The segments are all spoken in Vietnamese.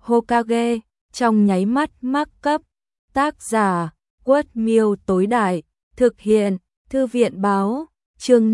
Hokage, trong nháy mắt mắc cấp. Tác giả, Quất Miêu tối đại, thực hiện, Thư viện báo, chương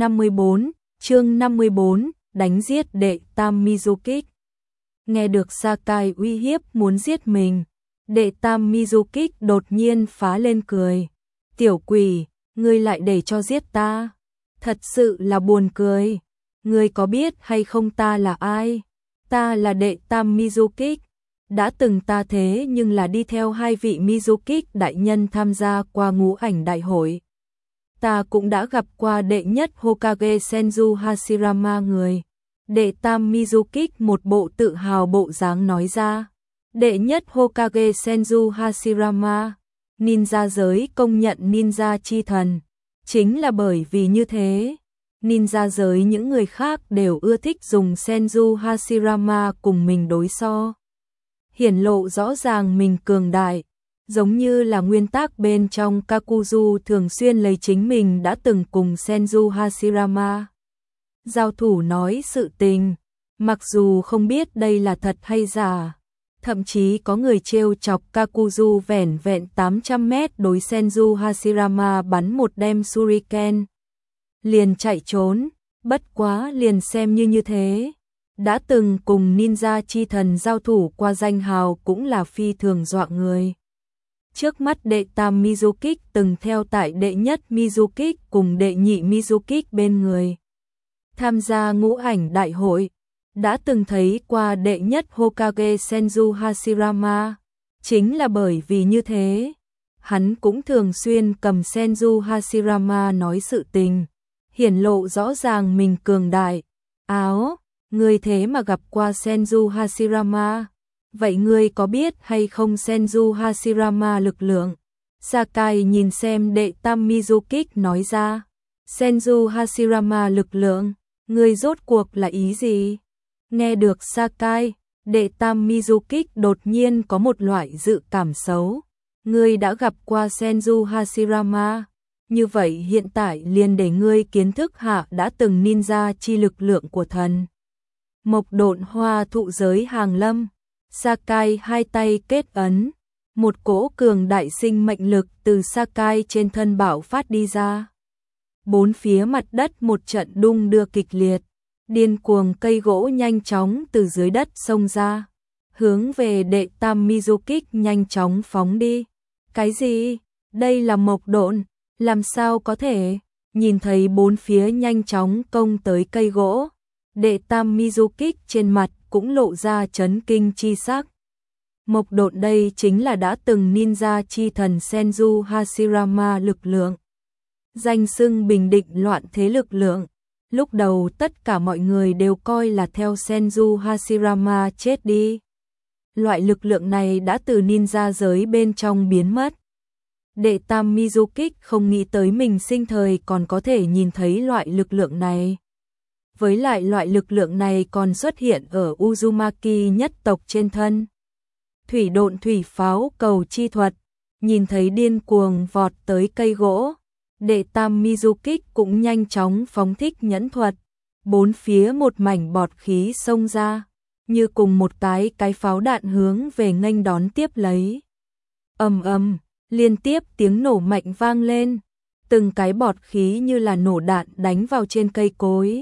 54, đánh giết đệ tam Mizukage. Nghe được Sakai uy hiếp muốn giết mình, đệ tam Mizukage đột nhiên phá lên cười. Tiểu quỷ, ngươi lại để cho giết ta? Thật sự là buồn cười. Ngươi có biết hay không ta là ai? Ta là đệ tam Mizukage. Đã từng ta thế nhưng là đi theo hai vị Mizukage đại nhân tham gia qua ngũ ảnh đại hội. Ta cũng đã gặp qua đệ nhất Hokage Senju Hashirama người. Đệ tam Mizukage một bộ tự hào bộ dáng nói ra. Đệ nhất Hokage Senju Hashirama, ninja giới công nhận ninja chi thần. Chính là bởi vì như thế, ninja giới những người khác đều ưa thích dùng Senju Hashirama cùng mình đối so. Hiển lộ rõ ràng mình cường đại, giống như là nguyên tắc bên trong Kakuzu thường xuyên lấy chính mình đã từng cùng Senju Hashirama giao thủ nói sự tình, mặc dù không biết đây là thật hay giả. Thậm chí có người trêu chọc Kakuzu vẻn vẹn 800 mét đối Senju Hashirama bắn một đem shuriken liền chạy trốn, bất quá liền xem như thế. Đã từng cùng ninja chi thần giao thủ qua danh hào cũng là phi thường dọa người. Trước mắt đệ tam Mizukage từng theo tại đệ nhất Mizukage cùng đệ nhị Mizukage bên người tham gia ngũ ảnh đại hội. Đã từng thấy qua đệ nhất Hokage Senju Hashirama. Chính là bởi vì như thế, hắn cũng thường xuyên cầm Senju Hashirama nói sự tình, hiển lộ rõ ràng mình cường đại. Áo, ngươi thế mà gặp qua Senju Hashirama, vậy ngươi có biết hay không Senju Hashirama lực lượng? Sakai nhìn xem đệ tam Mizukage nói ra. Senju Hashirama lực lượng, ngươi rốt cuộc là ý gì? Nghe được Sakai, đệ tam Mizukage đột nhiên có một loại dự cảm xấu. Ngươi đã gặp qua Senju Hashirama, như vậy hiện tại liền để ngươi kiến thức hạ đã từng ninja chi lực lượng của thần. Mộc độn hoa thụ giới hàng lâm, Sakai hai tay kết ấn, một cỗ cường đại sinh mệnh lực từ Sakai trên thân bạo phát đi ra. Bốn phía mặt đất một trận đung đưa kịch liệt. Điên cuồng cây gỗ nhanh chóng từ dưới đất xông ra, hướng về đệ tam Mizukage nhanh chóng phóng đi. Cái gì? Đây là mộc độn, làm sao có thể? Nhìn thấy bốn phía nhanh chóng công tới cây gỗ, đệ tam Mizukage trên mặt cũng lộ ra chấn kinh chi sắc. Mộc độn đây chính là đã từng ninja chi thần Senju Hashirama lực lượng. Danh xưng bình định loạn thế lực lượng. Lúc đầu tất cả mọi người đều coi là theo Senju Hashirama chết đi. Loại lực lượng này đã từ ninja giới bên trong biến mất. Đệ tam Mizukage không nghĩ tới mình sinh thời còn có thể nhìn thấy loại lực lượng này. Với lại loại lực lượng này còn xuất hiện ở Uzumaki nhất tộc trên thân. Thủy độn thủy pháo cầu chi thuật, nhìn thấy điên cuồng vọt tới cây gỗ. Đệ tam Mizukage cũng nhanh chóng phóng thích nhẫn thuật, bốn phía một mảnh bọt khí xông ra, như cùng một cái pháo đạn hướng về nghênh đón tiếp lấy. Ầm ầm, liên tiếp tiếng nổ mạnh vang lên, từng cái bọt khí như là nổ đạn đánh vào trên cây cối,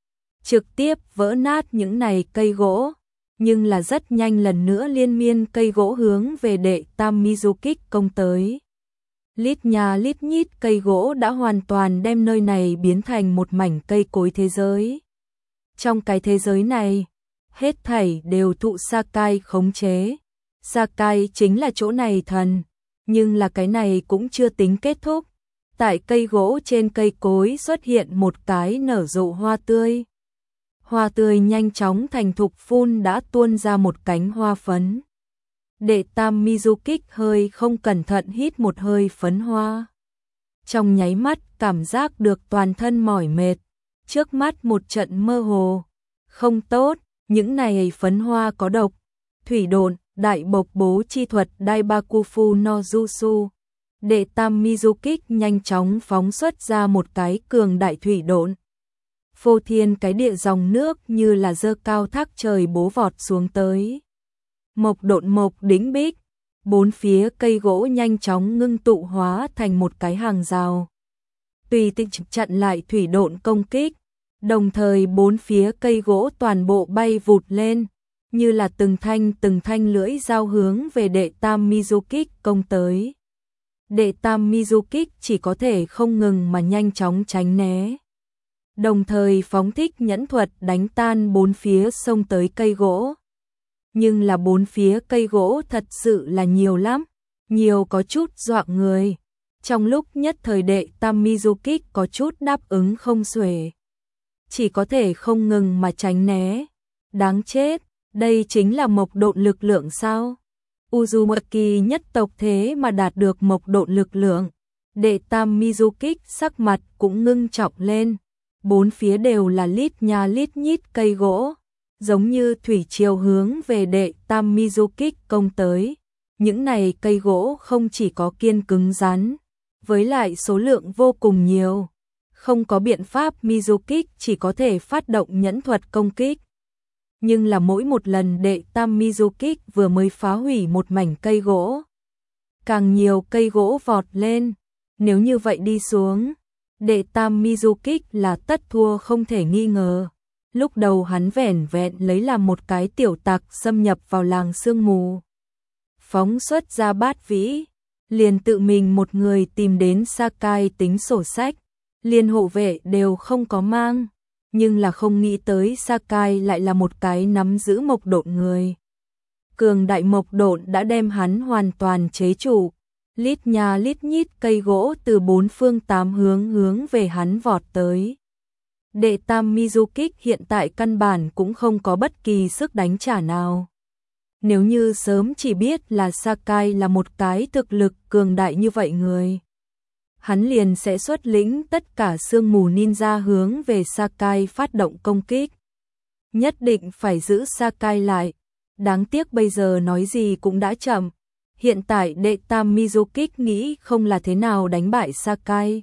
trực tiếp vỡ nát những này cây gỗ, nhưng là rất nhanh lần nữa liên miên cây gỗ hướng về đệ tam Mizukage công tới. Lít nhà lít nhít cây gỗ đã hoàn toàn đem nơi này biến thành một mảnh cây cối thế giới. Trong cái thế giới này, hết thảy đều thụ Sakai khống chế. Sakai chính là chỗ này thần, nhưng là cái này cũng chưa tính kết thúc. Tại cây gỗ trên cây cối xuất hiện một cái nở rộ hoa tươi. Hoa tươi nhanh chóng thành thục phun đã tuôn ra một cánh hoa phấn. Đệ tam Mizukage hơi không cẩn thận hít một hơi phấn hoa. Trong nháy mắt cảm giác được toàn thân mỏi mệt, trước mắt một trận mơ hồ. Không tốt, những này phấn hoa có độc. Thủy độn, đại bộc bố chi thuật Daibakufu no Jutsu. Đệ tam Mizukage nhanh chóng phóng xuất ra một cái cường đại thủy độn. Phô thiên cái địa dòng nước như là dơ cao thác trời bố vọt xuống tới. Mộc độn mộc đĩnh bích, bốn phía cây gỗ nhanh chóng ngưng tụ hóa thành một cái hàng rào. Tùy tiện chặn lại thủy độn công kích, đồng thời bốn phía cây gỗ toàn bộ bay vụt lên, như là từng thanh lưỡi dao hướng về đệ tam Mizukik công tới. Đệ tam Mizukik chỉ có thể không ngừng mà nhanh chóng tránh né, đồng thời phóng thích nhẫn thuật đánh tan bốn phía xông tới cây gỗ. Nhưng là bốn phía cây gỗ thật sự là nhiều lắm, nhiều có chút dọa người. Trong lúc nhất thời đệ tam Mizukik có chút đáp ứng không xuể, chỉ có thể không ngừng mà tránh né. Đáng chết, đây chính là mộc độn lực lượng sao? Uzumaki nhất tộc thế mà đạt được mộc độn lực lượng. Đệ tam Mizukik sắc mặt cũng ngưng trọng lên, bốn phía đều là lít nha lít nhít cây gỗ, giống như thủy triều hướng về đệ tam Mizukik công tới. Những này cây gỗ không chỉ có kiên cứng rắn, với lại số lượng vô cùng nhiều. Không có biện pháp, Mizukik chỉ có thể phát động nhẫn thuật công kích. Nhưng là mỗi một lần đệ tam Mizukik vừa mới phá hủy một mảnh cây gỗ, càng nhiều cây gỗ vọt lên. Nếu như vậy đi xuống, đệ tam Mizukik là tất thua không thể nghi ngờ. Lúc đầu hắn vẻn vẹn lấy làm một cái tiểu tặc xâm nhập vào làng sương mù, phóng xuất ra bát vĩ, liền tự mình một người tìm đến Sakai tính sổ sách, liền hộ vệ đều không có mang. Nhưng là không nghĩ tới Sakai lại là một cái nắm giữ mộc độn người. Cường đại mộc độn đã đem hắn hoàn toàn chế trụ. Lít nha lít nhít cây gỗ từ bốn phương tám hướng về hắn vọt tới. Đệ tam Mizukik hiện tại căn bản cũng không có bất kỳ sức đánh trả nào. Nếu như sớm chỉ biết là Sakai là một cái thực lực cường đại như vậy người, hắn liền sẽ xuất lĩnh tất cả sương mù ninja hướng về Sakai phát động công kích. Nhất định phải giữ Sakai lại. Đáng tiếc bây giờ nói gì cũng đã chậm. Hiện tại đệ tam Mizukik nghĩ không là thế nào đánh bại Sakai,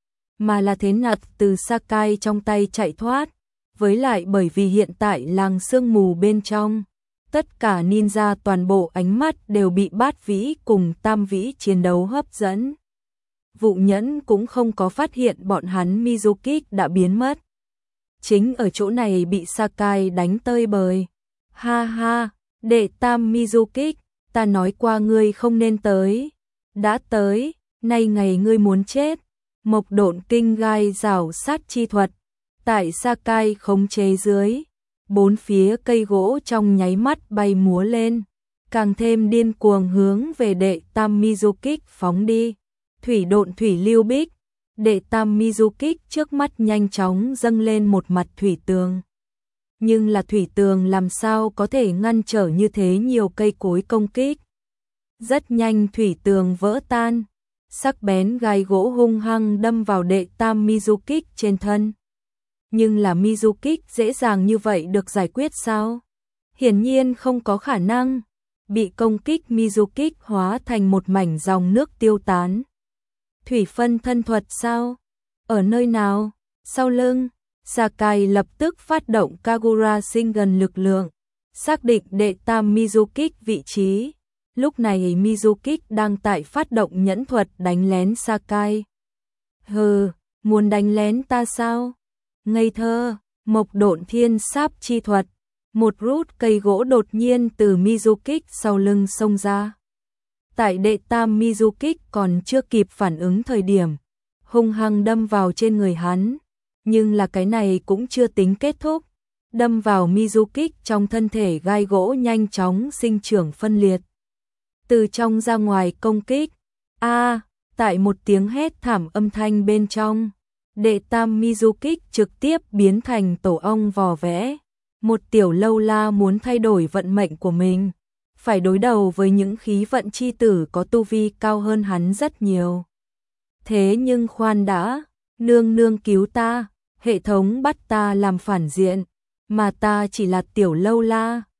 mà là thế nào từ Sakai trong tay chạy thoát. Với lại bởi vì hiện tại làng sương mù bên trong, tất cả ninja toàn bộ ánh mắt đều bị bát vĩ cùng tam vĩ chiến đấu hấp dẫn. Vụ nhẫn cũng không có phát hiện bọn hắn Mizukik đã biến mất. Chính ở chỗ này bị Sakai đánh tơi bời. Ha ha, đệ tam Mizukik, ta nói qua ngươi không nên tới. Đã tới, nay ngày ngươi muốn chết. Mộc độn kinh gai rào sát chi thuật. Tại Sakai khống chế dưới, bốn phía cây gỗ trong nháy mắt bay múa lên, càng thêm điên cuồng hướng về đệ tam Mizukik phóng đi. Thủy độn thủy lưu bích, đệ tam Mizukik trước mắt nhanh chóng dâng lên một mặt thủy tường. Nhưng là thủy tường làm sao có thể ngăn trở như thế nhiều cây cối công kích. Rất nhanh thủy tường vỡ tan, sắc bén gai gỗ hung hăng đâm vào đệ tam Mizukik trên thân. Nhưng là Mizukik dễ dàng như vậy được giải quyết sao? Hiển nhiên không có khả năng. Bị công kích Mizukik hóa thành một mảnh dòng nước tiêu tán. Thủy phân thân thuật sao? Ở nơi nào? Sau lưng, Sakai lập tức phát động Kagura Shingen lực lượng, xác định đệ tam Mizukik vị trí. Lúc này Mizukik đang tại phát động nhẫn thuật đánh lén Sakai. Hừ, muốn đánh lén ta sao? Ngây thơ, mộc độn thiên sáp chi thuật. Một rút cây gỗ đột nhiên từ Mizukik sau lưng xông ra. Tại đệ tam Mizukik còn chưa kịp phản ứng thời điểm, hung hăng đâm vào trên người hắn. Nhưng là cái này cũng chưa tính kết thúc. Đâm vào Mizukik trong thân thể gai gỗ nhanh chóng sinh trưởng phân liệt. Từ trong ra ngoài công kích. Tại một tiếng hét thảm âm thanh bên trong, đệ tam Mizukik trực tiếp biến thành tổ ong vò vẽ. Một tiểu lâu la muốn thay đổi vận mệnh của mình, phải đối đầu với những khí vận chi tử có tu vi cao hơn hắn rất nhiều. Thế nhưng khoan đã, nương nương cứu ta, hệ thống bắt ta làm phản diện, mà ta chỉ là tiểu lâu la.